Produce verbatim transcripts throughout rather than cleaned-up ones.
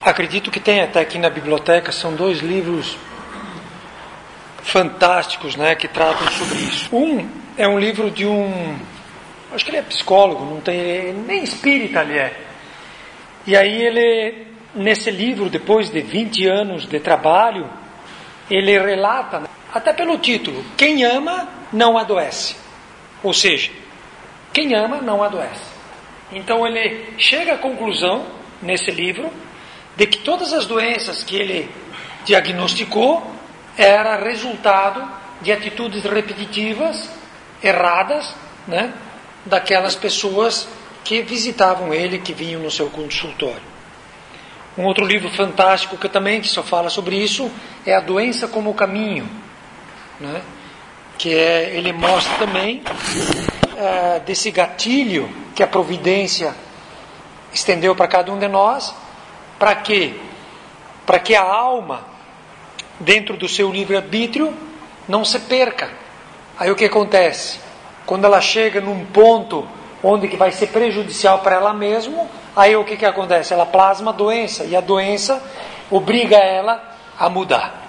Acredito que tem até aqui na biblioteca, são dois livros fantásticos, né, que tratam sobre isso. Um é um livro de um, acho que ele é psicólogo, não tem, nem espírita ele é. E aí ele, nesse livro, depois de vinte anos de trabalho, ele relata, até pelo título, quem ama não adoece. Ou seja, quem ama não adoece. Então ele chega à conclusão, nesse livro, de que todas as doenças que ele diagnosticou era resultado de atitudes repetitivas, erradas, né, daquelas pessoas que visitavam ele, que vinham no seu consultório. Um outro livro fantástico que também que só fala sobre isso é A Doença como Caminho, né, que é, ele mostra também é, desse gatilho que a providência estendeu para cada um de nós. Para quê? Para que a alma, dentro do seu livre-arbítrio, não se perca. Aí o que acontece? Quando ela chega num ponto onde que vai ser prejudicial para ela mesma, aí o que, que acontece? Ela plasma a doença, e a doença obriga ela a mudar.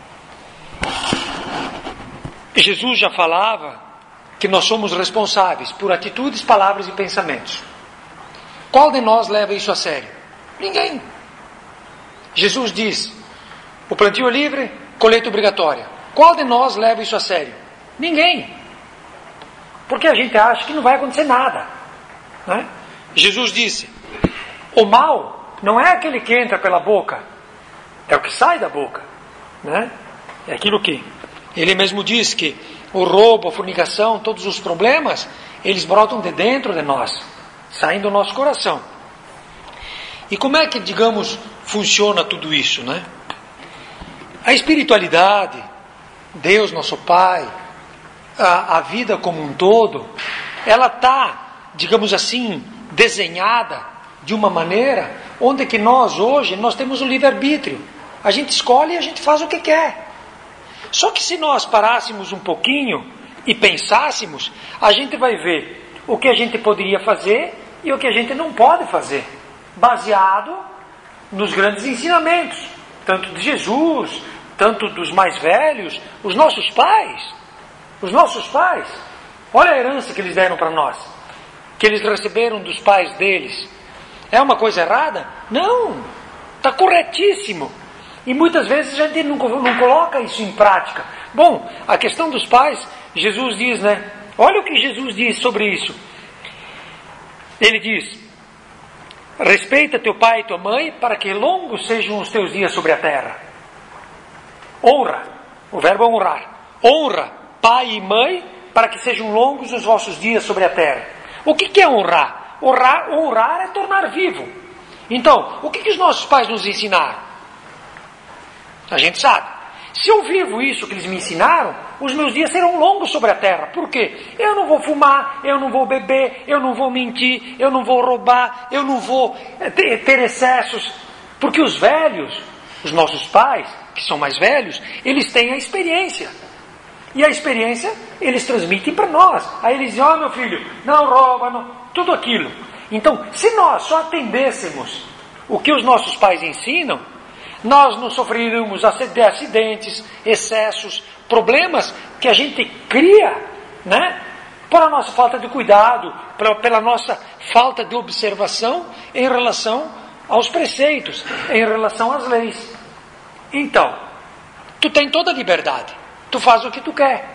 Jesus já falava que nós somos responsáveis por atitudes, palavras e pensamentos. Qual de nós leva isso a sério? Ninguém. Jesus diz, o plantio é livre, colheita obrigatória. Qual de nós leva isso a sério? Ninguém. Porque a gente acha que não vai acontecer nada, né? Jesus disse, o mal não é aquele que entra pela boca, é o que sai da boca, né? É aquilo que ele mesmo diz, que o roubo, a fornicação, todos os problemas, eles brotam de dentro de nós, saem do nosso coração. E como é que, digamos, funciona tudo isso, né? A espiritualidade, Deus, nosso Pai, a, a vida como um todo, ela está, digamos assim, desenhada de uma maneira onde que nós hoje, nós temos o livre-arbítrio. A gente escolhe e a gente faz o que quer. Só que se nós parássemos um pouquinho e pensássemos, a gente vai ver o que a gente poderia fazer e o que a gente não pode fazer, baseado nos grandes ensinamentos, tanto de Jesus, tanto dos mais velhos, os nossos pais, os nossos pais, olha a herança que eles deram para nós, que eles receberam dos pais deles. É uma coisa errada? Não, está corretíssimo. E muitas vezes a gente não, não coloca isso em prática. Bom, a questão dos pais, Jesus diz, né? Olha o que Jesus diz sobre isso. Ele diz, respeita teu pai e tua mãe para que longos sejam os teus dias sobre a terra. Honra, o verbo é honrar. Honra pai e mãe para que sejam longos os vossos dias sobre a terra. O que, que é honrar? honrar? Honrar é tornar vivo. Então, o que, que os nossos pais nos ensinaram? A gente sabe. Se eu vivo isso que eles me ensinaram, os meus dias serão longos sobre a terra. Por quê? Eu não vou fumar, eu não vou beber, eu não vou mentir, eu não vou roubar, eu não vou ter, ter excessos. Porque os velhos, os nossos pais, que são mais velhos, eles têm a experiência. E a experiência eles transmitem para nós. Aí eles dizem, ó, oh, meu filho, não rouba, não, tudo aquilo. Então, se nós só atendêssemos o que os nossos pais ensinam, nós não sofreríamos acidentes, excessos, problemas que a gente cria, né? Por a nossa falta de cuidado, pela nossa falta de observação em relação aos preceitos, em relação às leis. Então, tu tem toda a liberdade, tu faz o que tu quer.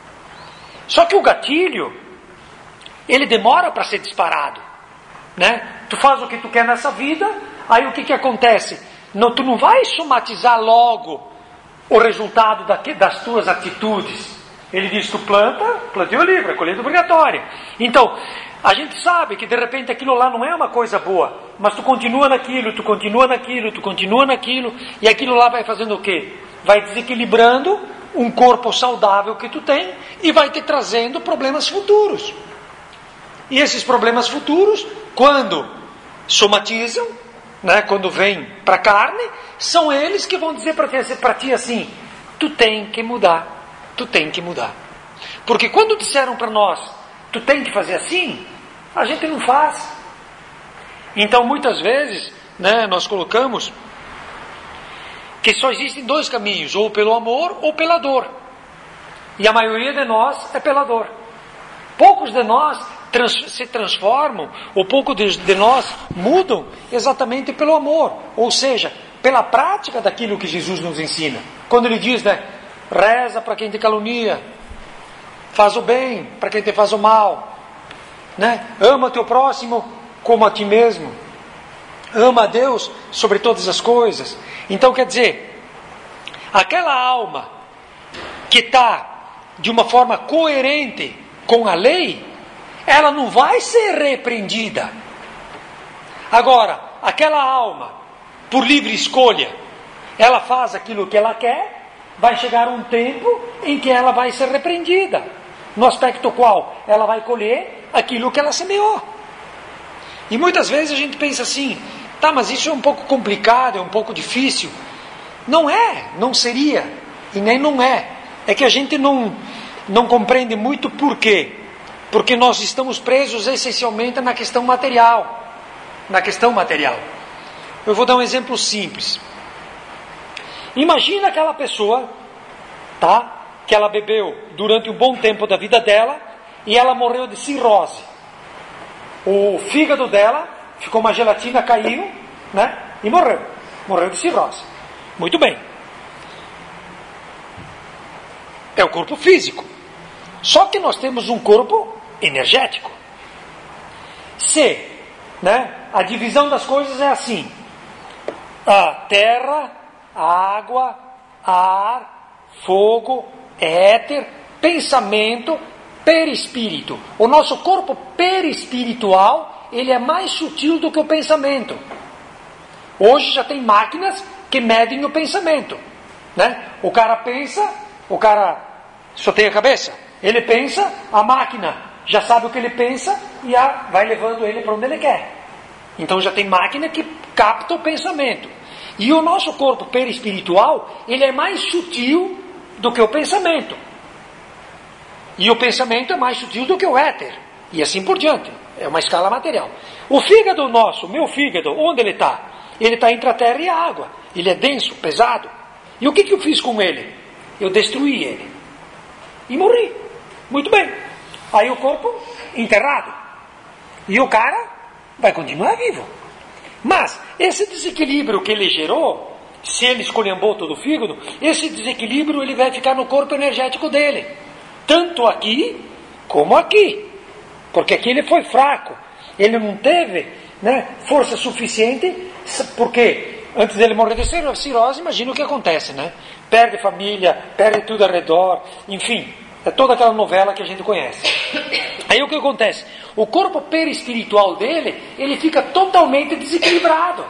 Só que o gatilho, ele demora para ser disparado, né? Tu faz o que tu quer nessa vida, aí o que que acontece? Não, tu não vai somatizar logo o resultado daqui, das tuas atitudes. Ele diz, tu planta, plantio livre, colheita obrigatória. Então, a gente sabe que de repente aquilo lá não é uma coisa boa, mas tu continua naquilo, tu continua naquilo, tu continua naquilo, e aquilo lá vai fazendo o quê? Vai desequilibrando um corpo saudável que tu tem e vai te trazendo problemas futuros. E esses problemas futuros, quando somatizam, né, quando vem para a carne, são eles que vão dizer para ti, para ti assim, tu tem que mudar, tu tem que mudar. Porque quando disseram para nós, tu tem que fazer assim, a gente não faz. Então muitas vezes, né, nós colocamos que só existem dois caminhos, ou pelo amor ou pela dor. E a maioria de nós é pela dor. Poucos de nós trans, se transformam, ou poucos de, de nós mudam exatamente pelo amor, ou seja, pela prática daquilo que Jesus nos ensina. Quando ele diz, né, reza para quem te calunia, faz o bem para quem te faz o mal, né? Ama teu próximo como a ti mesmo, ama a Deus sobre todas as coisas. Então quer dizer, aquela alma que está de uma forma coerente com a lei, ela não vai ser repreendida. Agora, aquela alma, por livre escolha, ela faz aquilo que ela quer, vai chegar um tempo em que ela vai ser repreendida, no aspecto qual ela vai colher aquilo que ela semeou. E muitas vezes a gente pensa assim, tá, mas isso é um pouco complicado, é um pouco difícil. Não é, não seria, e nem não é. É que a gente não, não compreende muito por quê. Porque nós estamos presos essencialmente na questão material. Na questão material. Eu vou dar um exemplo simples. Imagina aquela pessoa, tá, que ela bebeu durante um bom tempo da vida dela e ela morreu de cirrose. O fígado dela ficou uma gelatina, caiu, né, e morreu. Morreu de cirrose. Muito bem. É o corpo físico. Só que nós temos um corpo energético. Se, né, a divisão das coisas é assim: a terra, água, ar, fogo, éter, pensamento, perispírito. O nosso corpo perispiritual, ele é mais sutil do que o pensamento. Hoje já tem máquinas que medem o pensamento, né? O cara pensa, o cara só tem a cabeça. Ele pensa, a máquina já sabe o que ele pensa e a, vai levando ele para onde ele quer. Então já tem máquina que capta o pensamento. E o nosso corpo perispiritual, ele é mais sutil do que o pensamento. E o pensamento é mais sutil do que o éter. E assim por diante. É uma escala material. O fígado nosso, meu fígado, onde ele está? Ele está entre a terra e a água. Ele é denso, pesado. E o que, que eu fiz com ele? Eu destruí ele. E morri. Muito bem. Aí o corpo enterrado. E o cara vai continuar vivo. Mas esse desequilíbrio que ele gerou, se ele esculhambou todo o fígado, esse desequilíbrio ele vai ficar no corpo energético dele. Tanto aqui como aqui. Porque aqui ele foi fraco. Ele não teve, né, força suficiente, porque antes dele morrer de cirrose, imagina o que acontece, né? Perde família, perde tudo ao redor, enfim, é toda aquela novela que a gente conhece. Aí o que acontece? O corpo perispiritual dele, ele fica totalmente desequilibrado.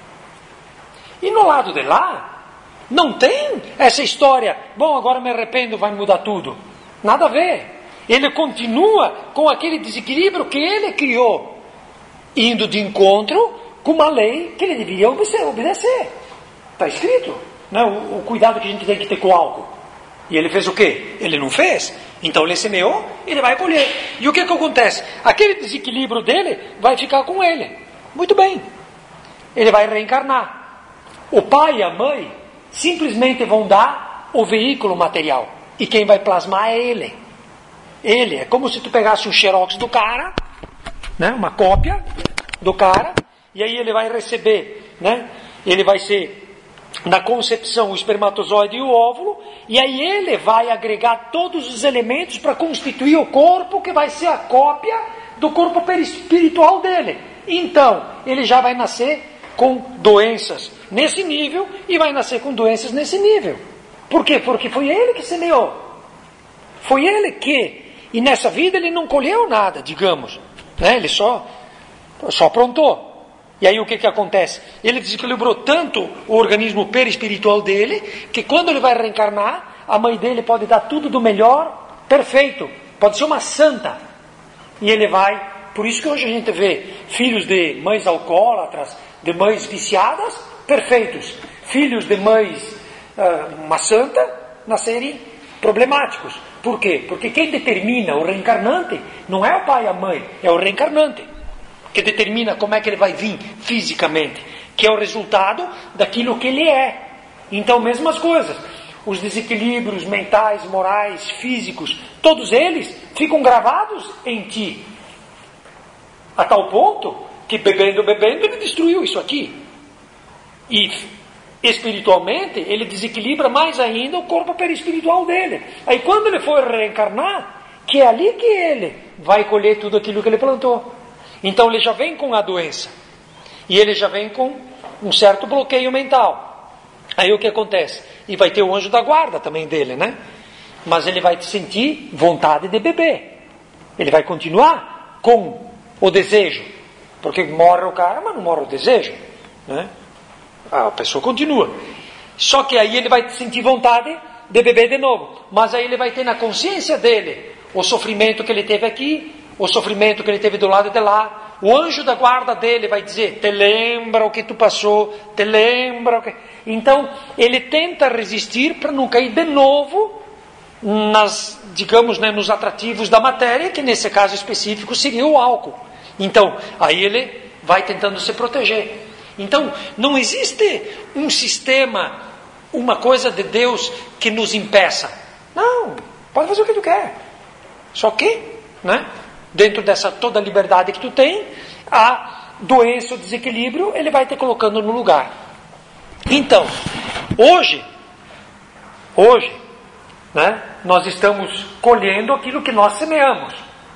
E no lado de lá, não tem essa história, bom, agora me arrependo, vai mudar tudo. Nada a ver. Ele continua com aquele desequilíbrio que ele criou, indo de encontro com uma lei que ele deveria obedecer. Está escrito, né? o, o cuidado que a gente tem que ter com o álcool. E ele fez o quê? Ele não fez. Então ele semeou, ele vai colher. E o que, que acontece? Aquele desequilíbrio dele vai ficar com ele. Muito bem. Ele vai reencarnar. O pai e a mãe simplesmente vão dar o veículo material. E quem vai plasmar é ele. Ele. É como se tu pegasse um xerox do cara, né? Uma cópia do cara, e aí ele vai receber, né? Ele vai ser, na concepção, o espermatozoide e o óvulo, e aí ele vai agregar todos os elementos para constituir o corpo que vai ser a cópia do corpo perispiritual dele. Então, ele já vai nascer com doenças nesse nível e vai nascer com doenças nesse nível. Por quê? Porque foi ele que semeou. Foi ele que, e nessa vida ele não colheu nada, digamos, né? Ele só, só aprontou. E aí o que, que acontece? Ele desequilibrou tanto o organismo perispiritual dele, que quando ele vai reencarnar, a mãe dele pode dar tudo do melhor, perfeito. Pode ser uma santa. E ele vai, por isso que hoje a gente vê filhos de mães alcoólatras, de mães viciadas, perfeitos. Filhos de mães, uh, uma santa, nascerem problemáticos. Por quê? Porque quem determina o reencarnante não é o pai e a mãe, é o reencarnante. Que determina como é que ele vai vir fisicamente, que é o resultado daquilo que ele é. Então, mesmas coisas. Os desequilíbrios mentais, morais, físicos, todos eles ficam gravados em ti. A tal ponto que bebendo, bebendo, ele destruiu isso aqui. E espiritualmente, ele desequilibra mais ainda o corpo perispiritual dele. Aí quando ele for reencarnar, que é ali que ele vai colher tudo aquilo que ele plantou. Então ele já vem com a doença. E ele já vem com um certo bloqueio mental. Aí o que acontece? E vai ter o anjo da guarda também dele, né? Mas ele vai sentir vontade de beber. Ele vai continuar com o desejo. Porque morre o cara, mas não morre o desejo, né? A pessoa continua. Só que aí ele vai sentir vontade de beber de novo. Mas aí ele vai ter na consciência dele o sofrimento que ele teve aqui, o sofrimento que ele teve do lado de lá. O anjo da guarda dele vai dizer, te lembra o que tu passou, te lembra o que... Então, ele tenta resistir para não cair de novo nas, digamos, né, nos atrativos da matéria, que nesse caso específico seria o álcool. Então, aí ele vai tentando se proteger. Então, não existe um sistema, uma coisa de Deus que nos impeça. Não, pode fazer o que tu quer. Só que, né, dentro dessa toda a liberdade que tu tem, a doença, o desequilíbrio, ele vai te colocando no lugar. Então, hoje, hoje, né, nós estamos colhendo aquilo que nós semeamos.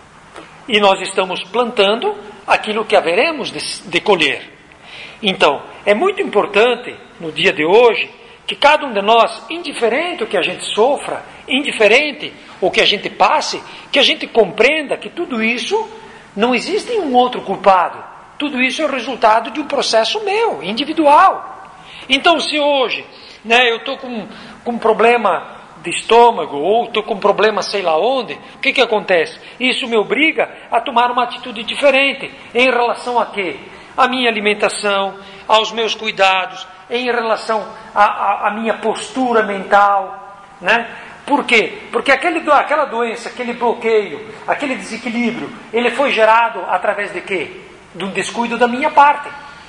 E nós estamos plantando aquilo que haveremos de, de colher. Então, é muito importante, no dia de hoje, que cada um de nós, indiferente o que a gente sofra, indiferente o que a gente passe, que a gente compreenda que tudo isso não existe um outro culpado. Tudo isso é o resultado de um processo meu, individual. Então, se hoje, né, eu estou com, com um problema de estômago, ou estou com um problema sei lá onde, o que que acontece? Isso me obriga a tomar uma atitude diferente em relação a quê? A minha alimentação, aos meus cuidados, em relação à minha postura mental, né? Por quê? Porque aquele, aquela doença, aquele bloqueio, aquele desequilíbrio, ele foi gerado através de quê? De um descuido da minha parte.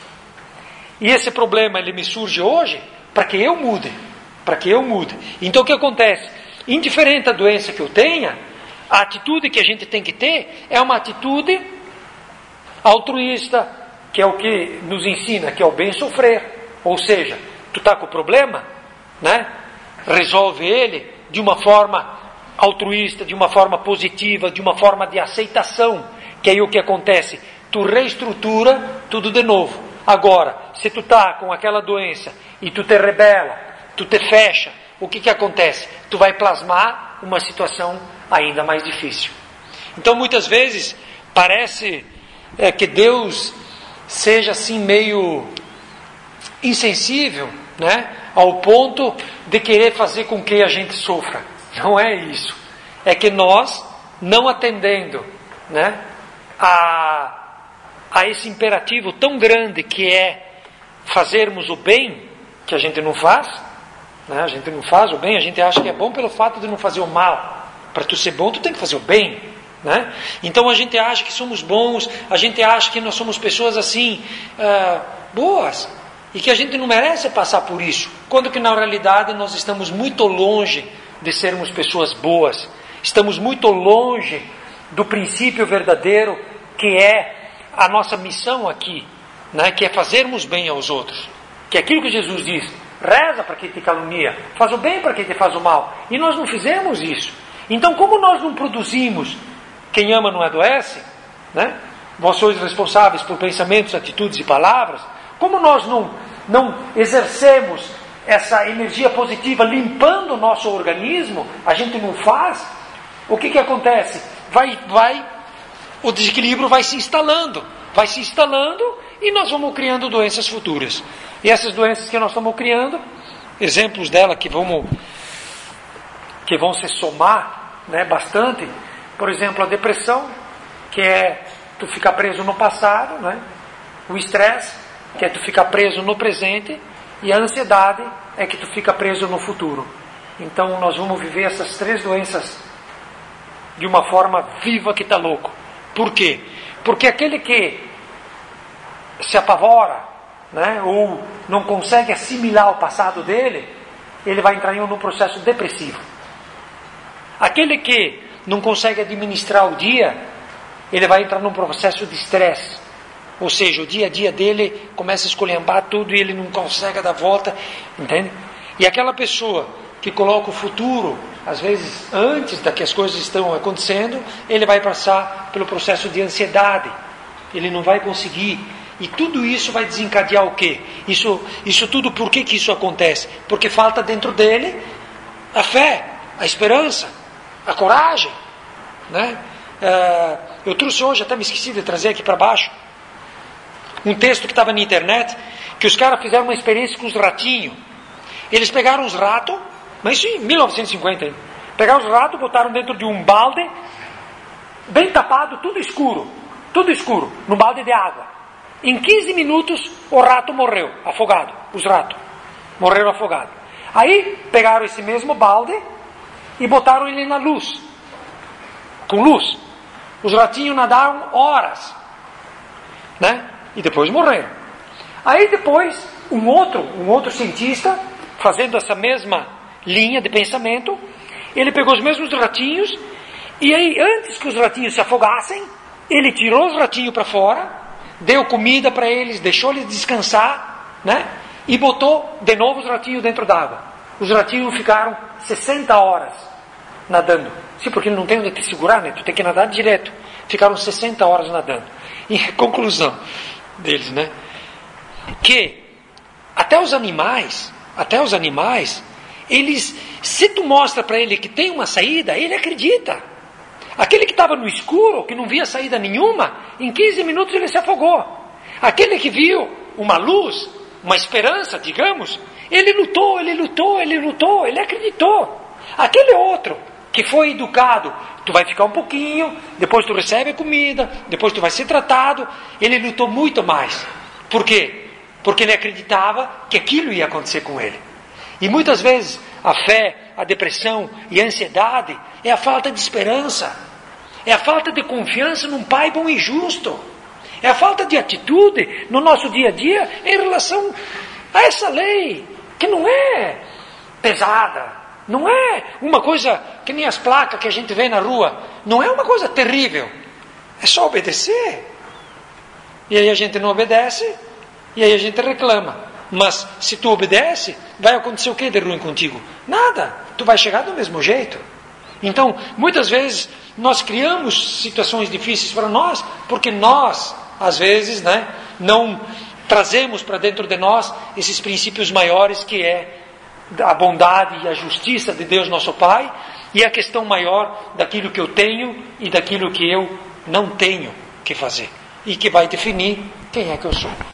E esse problema, ele me surge hoje para que eu mude, para que eu mude. Então o que acontece? Indiferente da doença que eu tenha, a atitude que a gente tem que ter é uma atitude altruísta, que é o que nos ensina, que é o bem sofrer. Ou seja, tu está com o problema, né? Resolve ele de uma forma altruísta, de uma forma positiva, de uma forma de aceitação, que aí o que acontece? Tu reestrutura tudo de novo. Agora, se tu está com aquela doença e tu te rebela, tu te fecha, o que que acontece? Tu vai plasmar uma situação ainda mais difícil. Então, muitas vezes, parece é, que Deus seja assim meio insensível, né, ao ponto de querer fazer com que a gente sofra. Não é isso. É que nós, não atendendo, né, a, a esse imperativo tão grande que é fazermos o bem, que a gente não faz, né, a gente não faz o bem, a gente acha que é bom pelo fato de não fazer o mal. Para tu ser bom, tu tem que fazer o bem, né? Então a gente acha que somos bons, a gente acha que nós somos pessoas assim, uh, boas, e que a gente não merece passar por isso, quando que na realidade nós estamos muito longe de sermos pessoas boas, estamos muito longe do princípio verdadeiro que é a nossa missão aqui, né? Que é fazermos bem aos outros, que é aquilo que Jesus diz, reza para quem te calunia, faz o bem para quem te faz o mal, e nós não fizemos isso. Então, como nós não produzimos, quem ama não adoece, né? Vós sois responsáveis por pensamentos, atitudes e palavras. Como nós não, não exercemos essa energia positiva limpando o nosso organismo, a gente não faz, o que que acontece? Vai, vai, o desequilíbrio vai se instalando, vai se instalando e nós vamos criando doenças futuras. E essas doenças que nós estamos criando, exemplos dela que, vamos, que vão se somar, né, bastante. Por exemplo, a depressão, que é tu ficar preso no passado, né? O estresse, que é tu ficar preso no presente, e a ansiedade é que tu fica preso no futuro. Então nós vamos viver essas três doenças de uma forma viva que está louco. Por quê? Porque aquele que se apavora, né, ou não consegue assimilar o passado dele, ele vai entrar em um processo depressivo. Aquele que não consegue administrar o dia, ele vai entrar num processo de estresse. Ou seja, o dia a dia dele começa a esculhambar tudo e ele não consegue dar volta, entende? E aquela pessoa que coloca o futuro, às vezes antes da que as coisas estão acontecendo, ele vai passar pelo processo de ansiedade. Ele não vai conseguir. E tudo isso vai desencadear o quê? Isso, isso tudo, por que que isso acontece? Porque falta dentro dele a fé, a esperança, a coragem, né? Uh, eu trouxe hoje, até me esqueci de trazer aqui para baixo, um texto que estava na internet, que os caras fizeram uma experiência com os ratinhos. Eles pegaram os ratos, mas isso em mil novecentos e cinquenta, hein? Pegaram os ratos, botaram dentro de um balde, bem tapado, tudo escuro, tudo escuro, no balde de água. Em quinze minutos, o rato morreu, afogado, os ratos morreram afogados. Aí, pegaram esse mesmo balde e botaram ele na luz, com luz. Os ratinhos nadaram horas, né? E depois morreram. Aí depois, um outro, um outro cientista, fazendo essa mesma linha de pensamento, ele pegou os mesmos ratinhos, e aí, antes que os ratinhos se afogassem, ele tirou os ratinhos para fora, deu comida para eles, deixou eles descansar, né? E botou de novo os ratinhos dentro d'água. Os ratinhos ficaram sessenta horas nadando. Sim, porque não tem onde te segurar, né? Tu tem que nadar direto. Ficaram sessenta horas nadando. E conclusão deles, né? Que até os animais, até os animais, eles, se tu mostra para ele que tem uma saída, ele acredita. Aquele que estava no escuro, que não via saída nenhuma, em quinze minutos ele se afogou. Aquele que viu uma luz, uma esperança, digamos, ele lutou, ele lutou, ele lutou, ele acreditou. Aquele outro que foi educado, tu vai ficar um pouquinho, depois tu recebe a comida, depois tu vai ser tratado, ele lutou muito mais. Por quê? Porque ele acreditava que aquilo ia acontecer com ele. E muitas vezes a fé, a depressão e a ansiedade é a falta de esperança, é a falta de confiança num Pai bom e justo, é a falta de atitude no nosso dia a dia em relação a essa lei, que não é pesada, não é uma coisa que nem as placas que a gente vê na rua, não é uma coisa terrível, é só obedecer. E aí a gente não obedece, e aí a gente reclama. Mas se tu obedece, vai acontecer o que de ruim contigo? Nada, tu vai chegar do mesmo jeito. Então, muitas vezes, nós criamos situações difíceis para nós, porque nós, às vezes, né, não trazemos para dentro de nós esses princípios maiores, que é a bondade e a justiça de Deus nosso Pai, e a questão maior daquilo que eu tenho e daquilo que eu não tenho que fazer, e que vai definir quem é que eu sou.